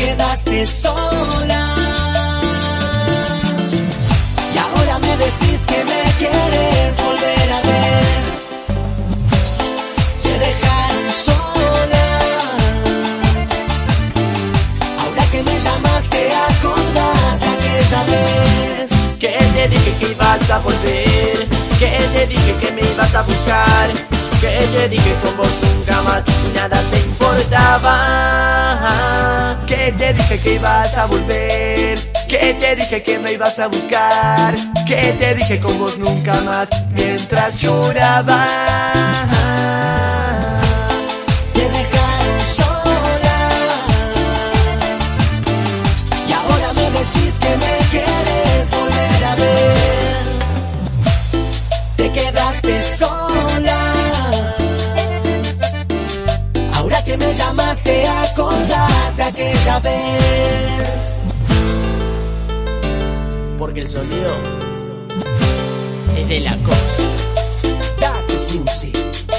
quedaste sola. Y ahora me decís que me quieres volver a ver. Te dejaron sola. Ahora que me llamas te acordás de aquella vez. Que te dije que ibas a volver, que te dije que me ibas a buscar, que te dije con vos nunca más y nada te importaba. Que te dije que ibas a volver, que te dije que me ibas a buscar, que te dije con vos nunca más mientras lloraba. Te dejaron sola. Y ahora me decís que me quieres volver a ver. Te quedaste sola. Ahora que me llamas te acordás de aquella vez. Porque el sonido es de la costa. Datos Music.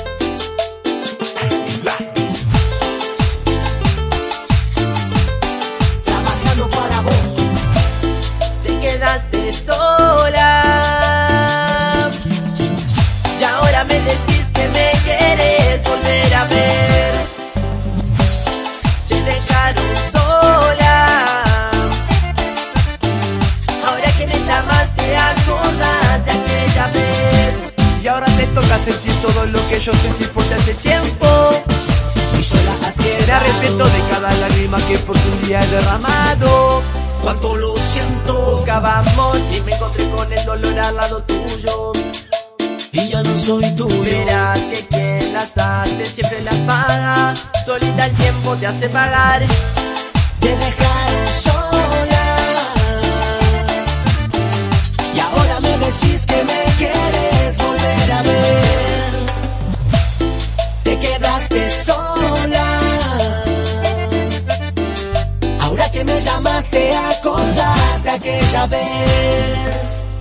Trabajando para vos. Te quedaste sola y ahora me decís que me quieres volver a ver. Te dejaron sola. Ahora que me llamas te acordás de aquella vez. Y ahora te toca sentir todo lo que yo sentí por hace tiempo. Y sola así Me arrepiento de cada lágrima que por tu día he derramado. cuánto lo siento. Buscábamos y me encontré con el dolor al lado tuyo. Y ya no soy tuyo. Verás que quien las hace siempre las paga. Solita el tiempo te hace pagar. Te dejaron sola. Y ahora me decís que me quieres volver a ver. Te quedaste sola. Ahora que me llamas te acordás de aquella vez.